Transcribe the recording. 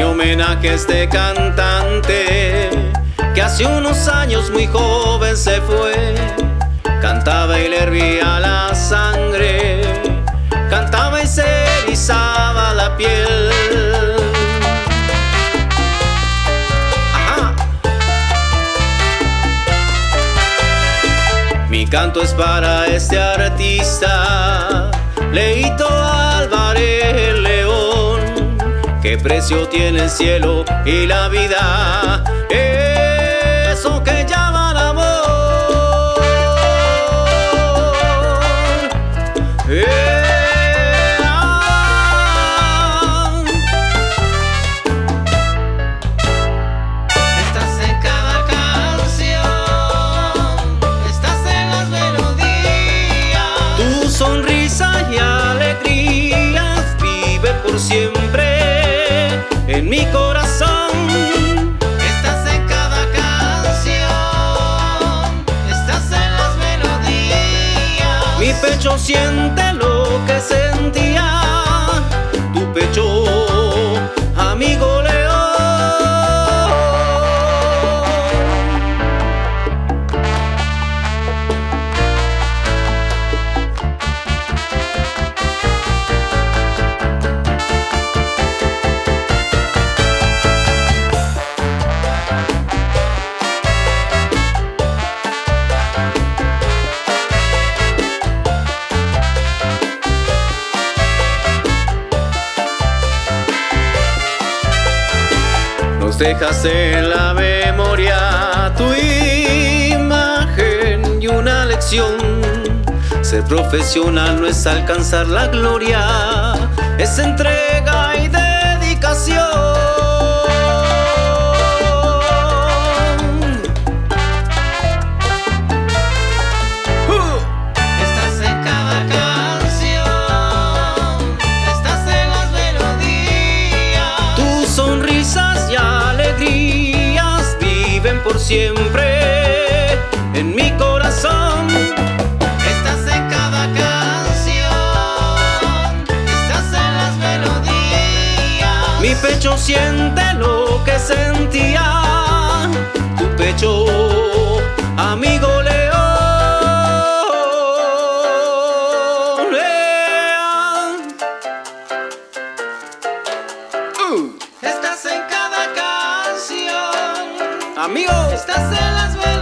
homenaje a este cantante que hace unos años muy joven se fue. Cantaba y le hervía la sangre, cantaba y se erizaba la piel. Ajá. Mi canto es para este artista, Leito Álvarez León. ¿Qué precio tiene el cielo y la vida? Eso que llaman amor. Estás en cada canción, estás en las melodías. Tu sonrisa y alegrías vive por siempre en mi corazón. Estás en cada canción, estás en las melodías. Mi pecho siente lo que sentía tu pecho, amigo León. Nos dejas en la memoria tu imagen y una lección. Ser profesional no es alcanzar la gloria, es entrega y dedicación. Estás en cada canción, estás en las melodías. Tus sonrisas y alegrías viven por siempre en mi corazón. Estás en cada canción, estás en las melodías. Mi pecho siente lo que sentía tu pecho, amigo León. Estás en cada canción, Amigo. estás en las melodías.